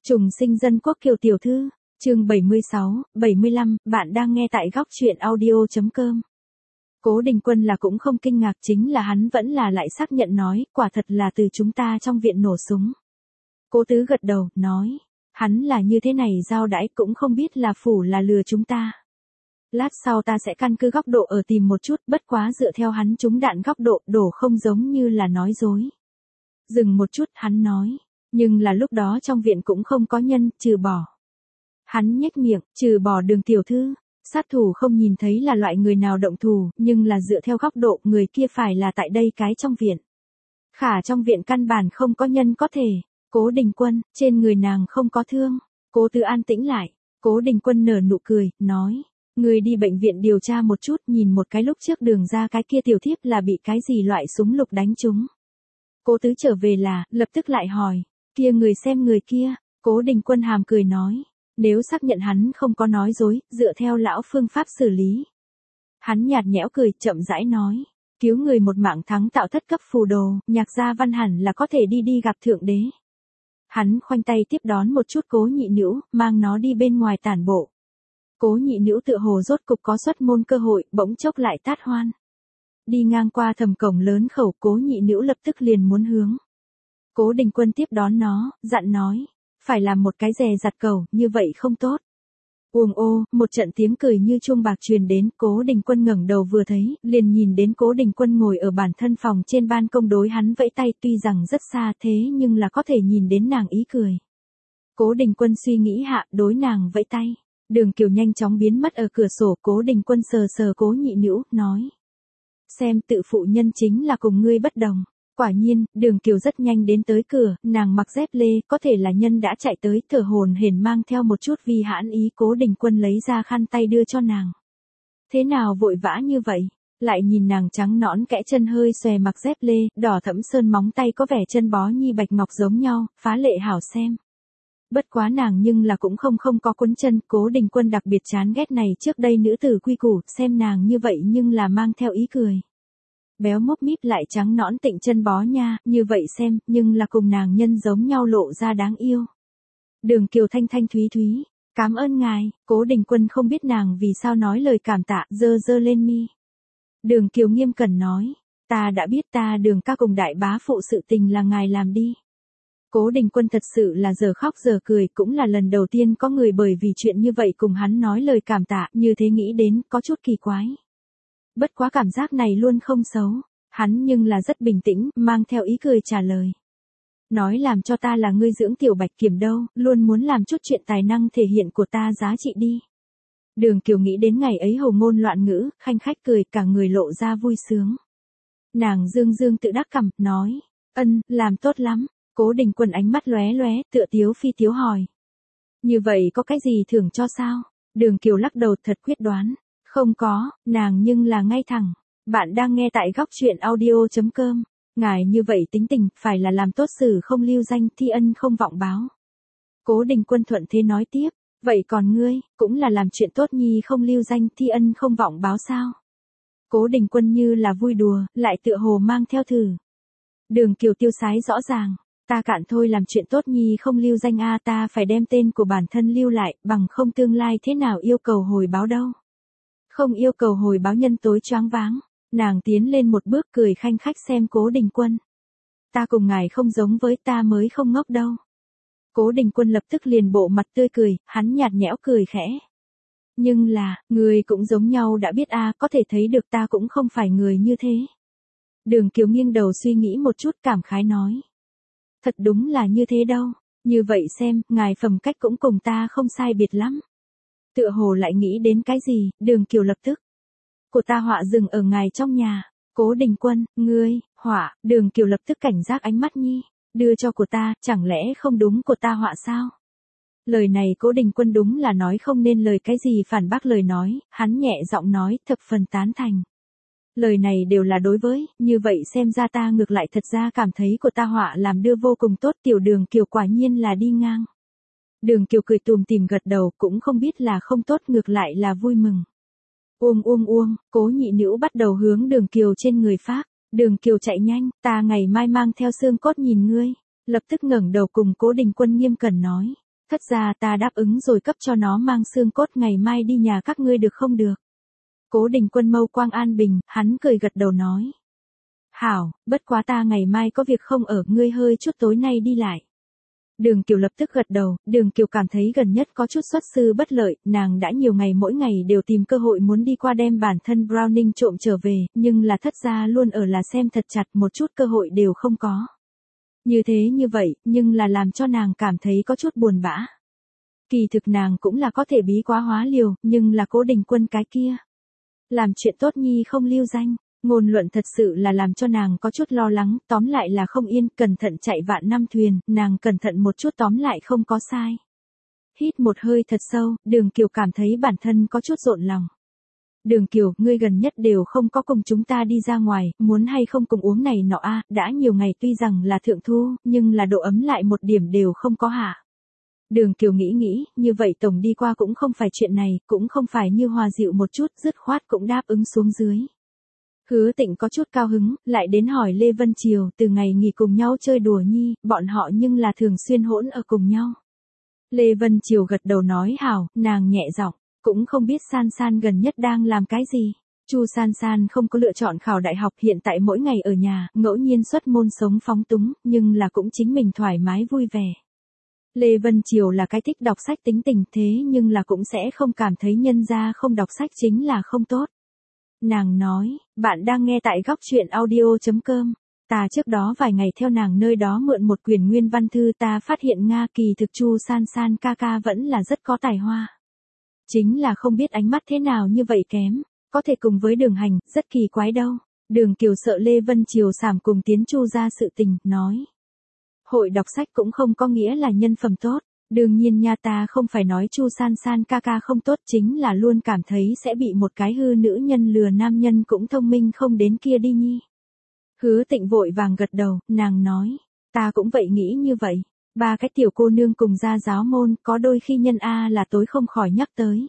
Trùng sinh dân quốc Kiều tiểu thư, chương 76, 75, bạn đang nghe tại góc truyện audio.com. Cố Đình Quân là cũng không kinh ngạc, chính là hắn vẫn là lại xác nhận nói, quả thật là từ chúng ta trong viện nổ súng. Cố Tứ gật đầu, nói, hắn là như thế này giao đãi cũng không biết là phủ là lừa chúng ta. Lát sau ta sẽ căn cứ góc độ ở tìm một chút, bất quá dựa theo hắn trúng đạn góc độ, đổ không giống như là nói dối. Dừng một chút, hắn nói, nhưng là lúc đó trong viện cũng không có nhân, trừ bỏ. Hắn nhếch miệng, trừ bỏ Đường tiểu thư, sát thủ không nhìn thấy là loại người nào động thủ, nhưng là dựa theo góc độ, người kia phải là tại đây cái trong viện. Khả trong viện căn bản không có nhân có thể. Cố Đình Quân, trên người nàng không có thương. Cố Tứ an tĩnh lại, Cố Đình Quân nở nụ cười, nói, người đi bệnh viện điều tra một chút, nhìn một cái lúc trước Đường ra cái kia tiểu thiếp là bị cái gì loại súng lục đánh trúng. Cố Tứ trở về là, lập tức lại hỏi, kia người xem người kia. Cố Đình Quân hàm cười nói, nếu xác nhận hắn không có nói dối, dựa theo lão phương pháp xử lý. Hắn nhạt nhẽo cười, chậm rãi nói, cứu người một mạng thắng tạo thất cấp phù đồ, Nhạc Gia Văn hẳn là có thể đi gặp thượng đế. Hắn khoanh tay tiếp đón một chút Cố Nhị Nữu, mang nó đi bên ngoài tản bộ. Cố Nhị Nữu tựa hồ rốt cục có xuất môn cơ hội, bỗng chốc lại tát hoan. Đi ngang qua thầm cổng lớn khẩu, Cố Nhị Nữu lập tức liền muốn hướng. Cố Đình Quân tiếp đón nó, dặn nói, phải làm một cái dè dặt cầu, như vậy không tốt. Uồng ô, một trận tiếng cười như chuông bạc truyền đến, Cố Đình Quân ngẩng đầu vừa thấy, liền nhìn đến Cố Đình Quân ngồi ở bản thân phòng trên ban công đối hắn vẫy tay, tuy rằng rất xa thế nhưng là có thể nhìn đến nàng ý cười. Cố Đình Quân suy nghĩ hạ, đối nàng vẫy tay. Đường Kiều nhanh chóng biến mất ở cửa sổ, Cố Đình Quân sờ sờ Cố Nhị Nữu, nói, xem tự phụ nhân chính là cùng ngươi bất đồng. Quả nhiên, Đường Kiều rất nhanh đến tới cửa, nàng mặc dép lê, có thể là nhân đã chạy tới, thở hổn hển mang theo một chút vi hãn ý. Cố Đình Quân lấy ra khăn tay đưa cho nàng. Thế nào vội vã như vậy? Lại nhìn nàng trắng nõn kẽ chân hơi xòe mặc dép lê, đỏ thẫm sơn móng tay có vẻ chân bó nhi bạch ngọc giống nhau, phá lệ hảo xem. Bất quá nàng nhưng là cũng không có quấn chân. Cố Đình Quân đặc biệt chán ghét này trước đây nữ tử quy củ, xem nàng như vậy nhưng là mang theo ý cười. Béo mốc míp lại trắng nõn tịnh chân bó nha, như vậy xem, nhưng là cùng nàng nhân giống nhau lộ ra đáng yêu. Đường Kiều thanh thanh thúy thúy, cảm ơn ngài. Cố Đình Quân không biết nàng vì sao nói lời cảm tạ, giơ lên mi. Đường Kiều nghiêm cẩn nói, ta đã biết, ta Đường ca cùng đại bá phụ sự tình là ngài làm đi. Cố Đình Quân thật sự là giờ khóc giờ cười, cũng là lần đầu tiên có người bởi vì chuyện như vậy cùng hắn nói lời cảm tạ, như thế nghĩ đến, có chút kỳ quái. Bất quá cảm giác này luôn không xấu, hắn nhưng là rất bình tĩnh, mang theo ý cười trả lời. Nói làm cho ta là ngươi dưỡng tiểu bạch kiểm đâu, luôn muốn làm chút chuyện tài năng thể hiện của ta giá trị đi. Đường Kiều nghĩ đến ngày ấy hầu ngôn loạn ngữ, khanh khách cười, cả người lộ ra vui sướng. Nàng dương tự đắc cằm, nói, làm tốt lắm. Cố Đình Quân ánh mắt lóe lóe, tựa tiếu phi tiếu hỏi. Như vậy có cái gì thưởng cho sao? Đường Kiều lắc đầu thật quyết đoán. Không có, nàng nhưng là ngay thẳng. Bạn đang nghe tại góc truyện audio.com. Ngài như vậy tính tình, phải là làm tốt sự không lưu danh, thi ân không vọng báo. Cố Đình Quân thuận thế nói tiếp, vậy còn ngươi, cũng là làm chuyện tốt nhi không lưu danh, thi ân không vọng báo sao? Cố Đình Quân như là vui đùa, lại tựa hồ mang theo thử. Đường Kiều tiêu sái rõ ràng, ta cạn thôi làm chuyện tốt nhi không lưu danh a, ta phải đem tên của bản thân lưu lại, bằng không tương lai thế nào yêu cầu hồi báo đâu. Không yêu cầu hồi báo nhân tối choáng váng, nàng tiến lên một bước cười khanh khách xem Cố Đình Quân. Ta cùng ngài không giống với, ta mới không ngốc đâu. Cố Đình Quân lập tức liền bộ mặt tươi cười, hắn nhạt nhẽo cười khẽ. Nhưng là, người cũng giống nhau đã biết a, có thể thấy được ta cũng không phải người như thế. Đường Kiều nghiêng đầu suy nghĩ một chút, cảm khái nói. Thật đúng là như thế đâu, như vậy xem, ngài phẩm cách cũng cùng ta không sai biệt lắm. Tựa hồ lại nghĩ đến cái gì, Đường Kiều lập tức. Của ta họa dừng ở ngài trong nhà. Cố Đình Quân, ngươi, họa, Đường Kiều lập tức cảnh giác ánh mắt nhi, đưa cho của ta, chẳng lẽ không đúng của ta họa sao? Lời này Cố Đình Quân đúng là nói không nên lời cái gì phản bác lời nói, hắn nhẹ giọng nói, thập phần tán thành. Lời này đều là đối với, như vậy xem ra ta ngược lại thật ra cảm thấy của ta họa làm đưa vô cùng tốt, tiểu Đường Kiều quả nhiên là đi ngang. Đường Kiều cười tùm tìm gật đầu, cũng không biết là không tốt, ngược lại là vui mừng. Uông, Cố Nhị Nữu bắt đầu hướng Đường Kiều trên người phác. Đường Kiều chạy nhanh, ta ngày mai mang theo xương cốt nhìn ngươi. Lập tức ngẩng đầu cùng Cố Đình Quân nghiêm cẩn nói. Thất gia ta đáp ứng rồi, cấp cho nó mang xương cốt ngày mai đi nhà các ngươi được không được? Cố Đình Quân mâu quang an bình, hắn cười gật đầu nói. Hảo, bất quá ta ngày mai có việc không ở, ngươi hơi chút tối nay đi lại. Đường Kiều lập tức gật đầu, Đường Kiều cảm thấy gần nhất có chút xuất sư bất lợi, nàng đã nhiều ngày mỗi ngày đều tìm cơ hội muốn đi qua đem bản thân Browning trộm trở về, nhưng là thất gia luôn ở là xem thật chặt, một chút cơ hội đều không có. Như thế như vậy, nhưng là làm cho nàng cảm thấy có chút buồn bã. Kỳ thực nàng cũng là có thể bí quá hóa liều, nhưng là Cố Đình Quân cái kia. Làm chuyện tốt nhi không lưu danh. Ngôn luận thật sự là làm cho nàng có chút lo lắng, tóm lại là không yên, cẩn thận chạy vạn năm thuyền, nàng cẩn thận một chút tóm lại không có sai. Hít một hơi thật sâu, Đường Kiều cảm thấy bản thân có chút rộn lòng. Đường Kiều, ngươi gần nhất đều không có cùng chúng ta đi ra ngoài, muốn hay không cùng uống này nọ a, đã nhiều ngày tuy rằng là thượng thu, nhưng là độ ấm lại một điểm đều không có hạ. Đường Kiều nghĩ, như vậy tổng đi qua cũng không phải chuyện này, cũng không phải như hòa dịu một chút, dứt khoát cũng đáp ứng xuống dưới. Hứa Tịnh có chút cao hứng, lại đến hỏi Lê Vân Triều, từ ngày nghỉ cùng nhau chơi đùa nhi, bọn họ nhưng là thường xuyên hỗn ở cùng nhau. Lê Vân Triều gật đầu nói hảo, nàng nhẹ giọng, cũng không biết San San gần nhất đang làm cái gì. Chu San San không có lựa chọn khảo đại học, hiện tại mỗi ngày ở nhà, ngẫu nhiên xuất môn sống phóng túng, nhưng là cũng chính mình thoải mái vui vẻ. Lê Vân Triều là cái thích đọc sách tính tình, thế nhưng là cũng sẽ không cảm thấy nhân gia không đọc sách chính là không tốt. Nàng nói, bạn đang nghe tại góc truyện audio.com. Ta trước đó vài ngày theo nàng nơi đó mượn một quyển nguyên văn thư, ta phát hiện Nga kỳ thực Chu San San ca ca vẫn là rất có tài hoa. Chính là không biết ánh mắt thế nào như vậy kém, có thể cùng với Đường Hành, rất kỳ quái đâu. Đường Kiều sợ Lê Vân Triều sảm cùng tiến Chu ra sự tình, nói. Hội đọc sách cũng không có nghĩa là nhân phẩm tốt. Đương nhiên nha, ta không phải nói Chu San San ca ca không tốt, chính là luôn cảm thấy sẽ bị một cái hư nữ nhân lừa nam nhân cũng thông minh không đến kia đi nhi. Hứa Tịnh vội vàng gật đầu, nàng nói, ta cũng vậy nghĩ như vậy, ba cái tiểu cô nương cùng ra giáo môn, có đôi khi nhân A là tối không khỏi nhắc tới.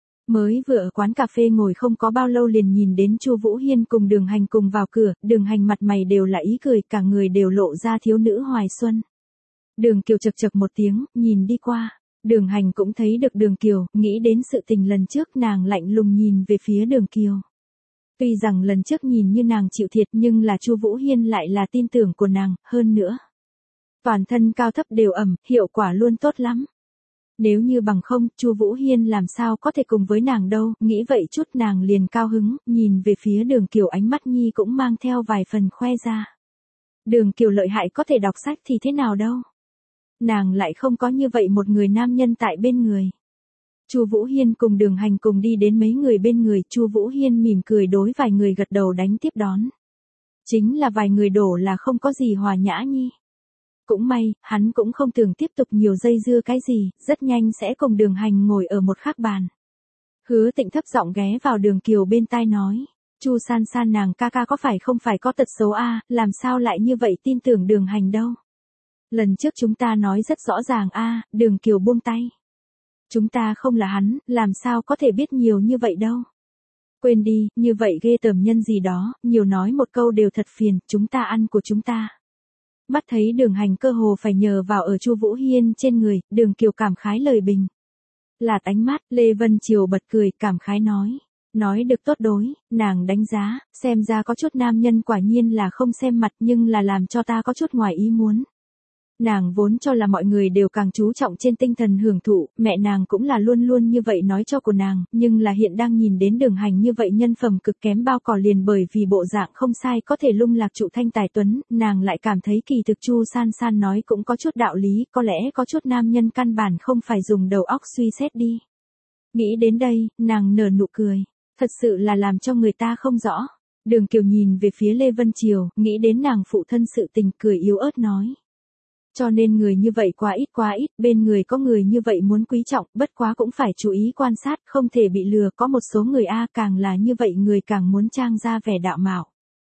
Mới vừa ở quán cà phê ngồi không có bao lâu liền nhìn đến Chu Vũ Hiên cùng Đường Hành cùng vào cửa, Đường Hành mặt mày đều là ý cười, cả người đều lộ ra thiếu nữ hoài xuân. Đường Kiều chậc chậc một tiếng, nhìn đi qua. Đường Hành cũng thấy được Đường Kiều, nghĩ đến sự tình lần trước, nàng lạnh lùng nhìn về phía Đường Kiều. Tuy rằng lần trước nhìn như nàng chịu thiệt, nhưng là Chu Vũ Hiên lại là tin tưởng của nàng, hơn nữa. Toàn thân cao thấp đều ẩm, hiệu quả luôn tốt lắm. Nếu như bằng không, Chu Vũ Hiên làm sao có thể cùng với nàng đâu, nghĩ vậy chút nàng liền cao hứng, nhìn về phía Đường Kiều, ánh mắt nhi cũng mang theo vài phần khoe ra. Đường Kiều lợi hại, có thể đọc sách thì thế nào đâu. Nàng lại không có như vậy một người nam nhân tại bên người. Chu Vũ Hiên cùng Đường Hành cùng đi đến mấy người bên người, Chu Vũ Hiên mỉm cười đối vài người gật đầu đánh tiếp đón. Chính là vài người đổ là không có gì hòa nhã nhi. Cũng may, hắn cũng không tưởng tiếp tục nhiều dây dưa cái gì, rất nhanh sẽ cùng Đường Hành ngồi ở một khác bàn. Hứa Tịnh thấp giọng ghé vào Đường Kiều bên tai nói, Chu San San nàng ca ca có phải không phải có tật xấu a, làm sao lại như vậy tin tưởng Đường Hành đâu. Lần trước chúng ta nói rất rõ ràng a, Đường Kiều buông tay. Chúng ta không là hắn, làm sao có thể biết nhiều như vậy đâu. Quên đi, như vậy ghê tởm nhân gì đó, nhiều nói một câu đều thật phiền, chúng ta ăn của chúng ta. Mắt thấy Đường Hành cơ hồ phải nhờ vào ở Chu Vũ Hiên trên người, Đường Kiều cảm khái lời bình. Lạt ánh mắt, Lê Vân Triều bật cười, cảm khái nói. Nói được tốt đối, nàng đánh giá, xem ra có chút nam nhân quả nhiên là không xem mặt, nhưng là làm cho ta có chút ngoài ý muốn. Nàng vốn cho là mọi người đều càng chú trọng trên tinh thần hưởng thụ, mẹ nàng cũng là luôn luôn như vậy nói cho của nàng, nhưng là hiện đang nhìn đến Đường Hành như vậy nhân phẩm cực kém bao cỏ liền bởi vì bộ dạng không sai có thể lung lạc trụ thanh tài tuấn, nàng lại cảm thấy kỳ thực Chu San San nói cũng có chút đạo lý, có lẽ có chút nam nhân căn bản không phải dùng đầu óc suy xét đi. Nghĩ đến đây, nàng nở nụ cười, thật sự là làm cho người ta không rõ. Đường Kiều nhìn về phía Lê Vân Triều, nghĩ đến nàng phụ thân sự tình, cười yếu ớt nói. Cho nên người như vậy quá ít, bên người có người như vậy muốn quý trọng, bất quá cũng phải chú ý quan sát, không thể bị lừa, có một số người càng là như vậy người càng muốn trang ra vẻ đạo mạo.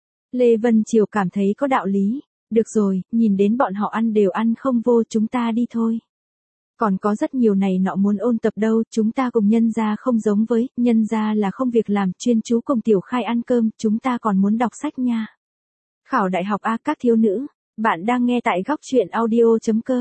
Lê Vân Triều cảm thấy có đạo lý, được rồi, nhìn đến bọn họ ăn đều ăn không vô, chúng ta đi thôi. Còn có rất nhiều này nọ muốn ôn tập đâu, chúng ta cùng nhân gia không giống với, nhân gia là không việc làm, chuyên chú cùng Tiểu Khai ăn cơm, chúng ta còn muốn đọc sách nha. Khảo đại học các thiếu nữ. Bạn đang nghe tại góc truyện audio.com.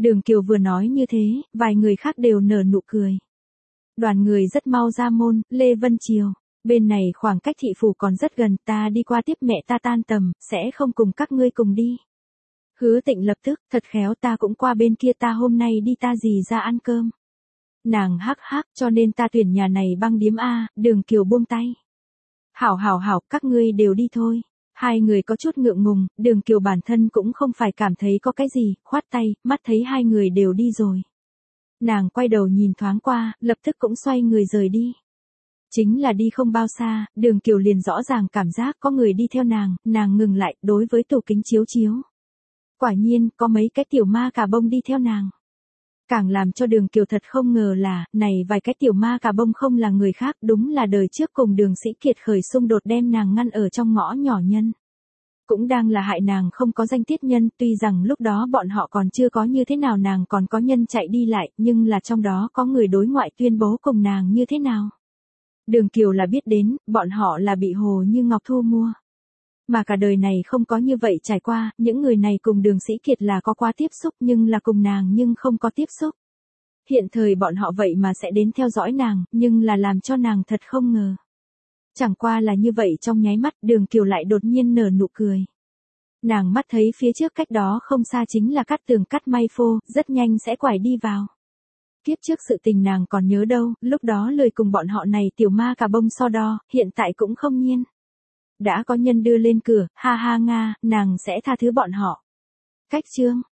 Đường Kiều vừa nói như thế, vài người khác đều nở nụ cười. Đoàn người rất mau ra môn, Lê Vân Triều. Bên này khoảng cách thị phủ còn rất gần, ta đi qua tiếp mẹ ta tan tầm, sẽ không cùng các ngươi cùng đi. Hứa Tịnh lập tức, thật khéo ta cũng qua bên kia, ta hôm nay đi ta gì ra ăn cơm. Nàng hắc hắc, cho nên ta tuyển nhà này băng điếm A, Đường Kiều buông tay. Hảo, các ngươi đều đi thôi. Hai người có chút ngượng ngùng, Đường Kiều bản thân cũng không phải cảm thấy có cái gì, khoát tay, mắt thấy hai người đều đi rồi. Nàng quay đầu nhìn thoáng qua, lập tức cũng xoay người rời đi. Chính là đi không bao xa, Đường Kiều liền rõ ràng cảm giác có người đi theo nàng ngừng lại, đối với tủ kính chiếu. Quả nhiên, có mấy cái tiểu ma cà bông đi theo nàng. Càng làm cho Đường Kiều thật không ngờ là, này vài cái tiểu ma cà bông không là người khác, đúng là đời trước cùng Đường Sĩ Kiệt khởi xung đột đem nàng ngăn ở trong ngõ nhỏ nhân. Cũng đang là hại nàng không có danh tiết nhân, tuy rằng lúc đó bọn họ còn chưa có như thế nào, nàng còn có nhân chạy đi lại, nhưng là trong đó có người đối ngoại tuyên bố cùng nàng như thế nào. Đường Kiều là biết đến, bọn họ là bị Hồ Như Ngọc thu mua. Mà cả đời này không có như vậy trải qua, những người này cùng Đường Sĩ Kiệt là có qua tiếp xúc nhưng là cùng nàng nhưng không có tiếp xúc. Hiện thời bọn họ vậy mà sẽ đến theo dõi nàng, nhưng là làm cho nàng thật không ngờ. Chẳng qua là như vậy trong nháy mắt, Đường Kiều lại đột nhiên nở nụ cười. Nàng mắt thấy phía trước cách đó không xa chính là Cát Tường Cát May Phô, rất nhanh sẽ quải đi vào. Kiếp trước sự tình nàng còn nhớ đâu, lúc đó lười cùng bọn họ này tiểu ma cà bông so đo, hiện tại cũng không nhiên. Đã có nhân đưa lên cửa, ha ha Nga, nàng sẽ tha thứ bọn họ. Cách chương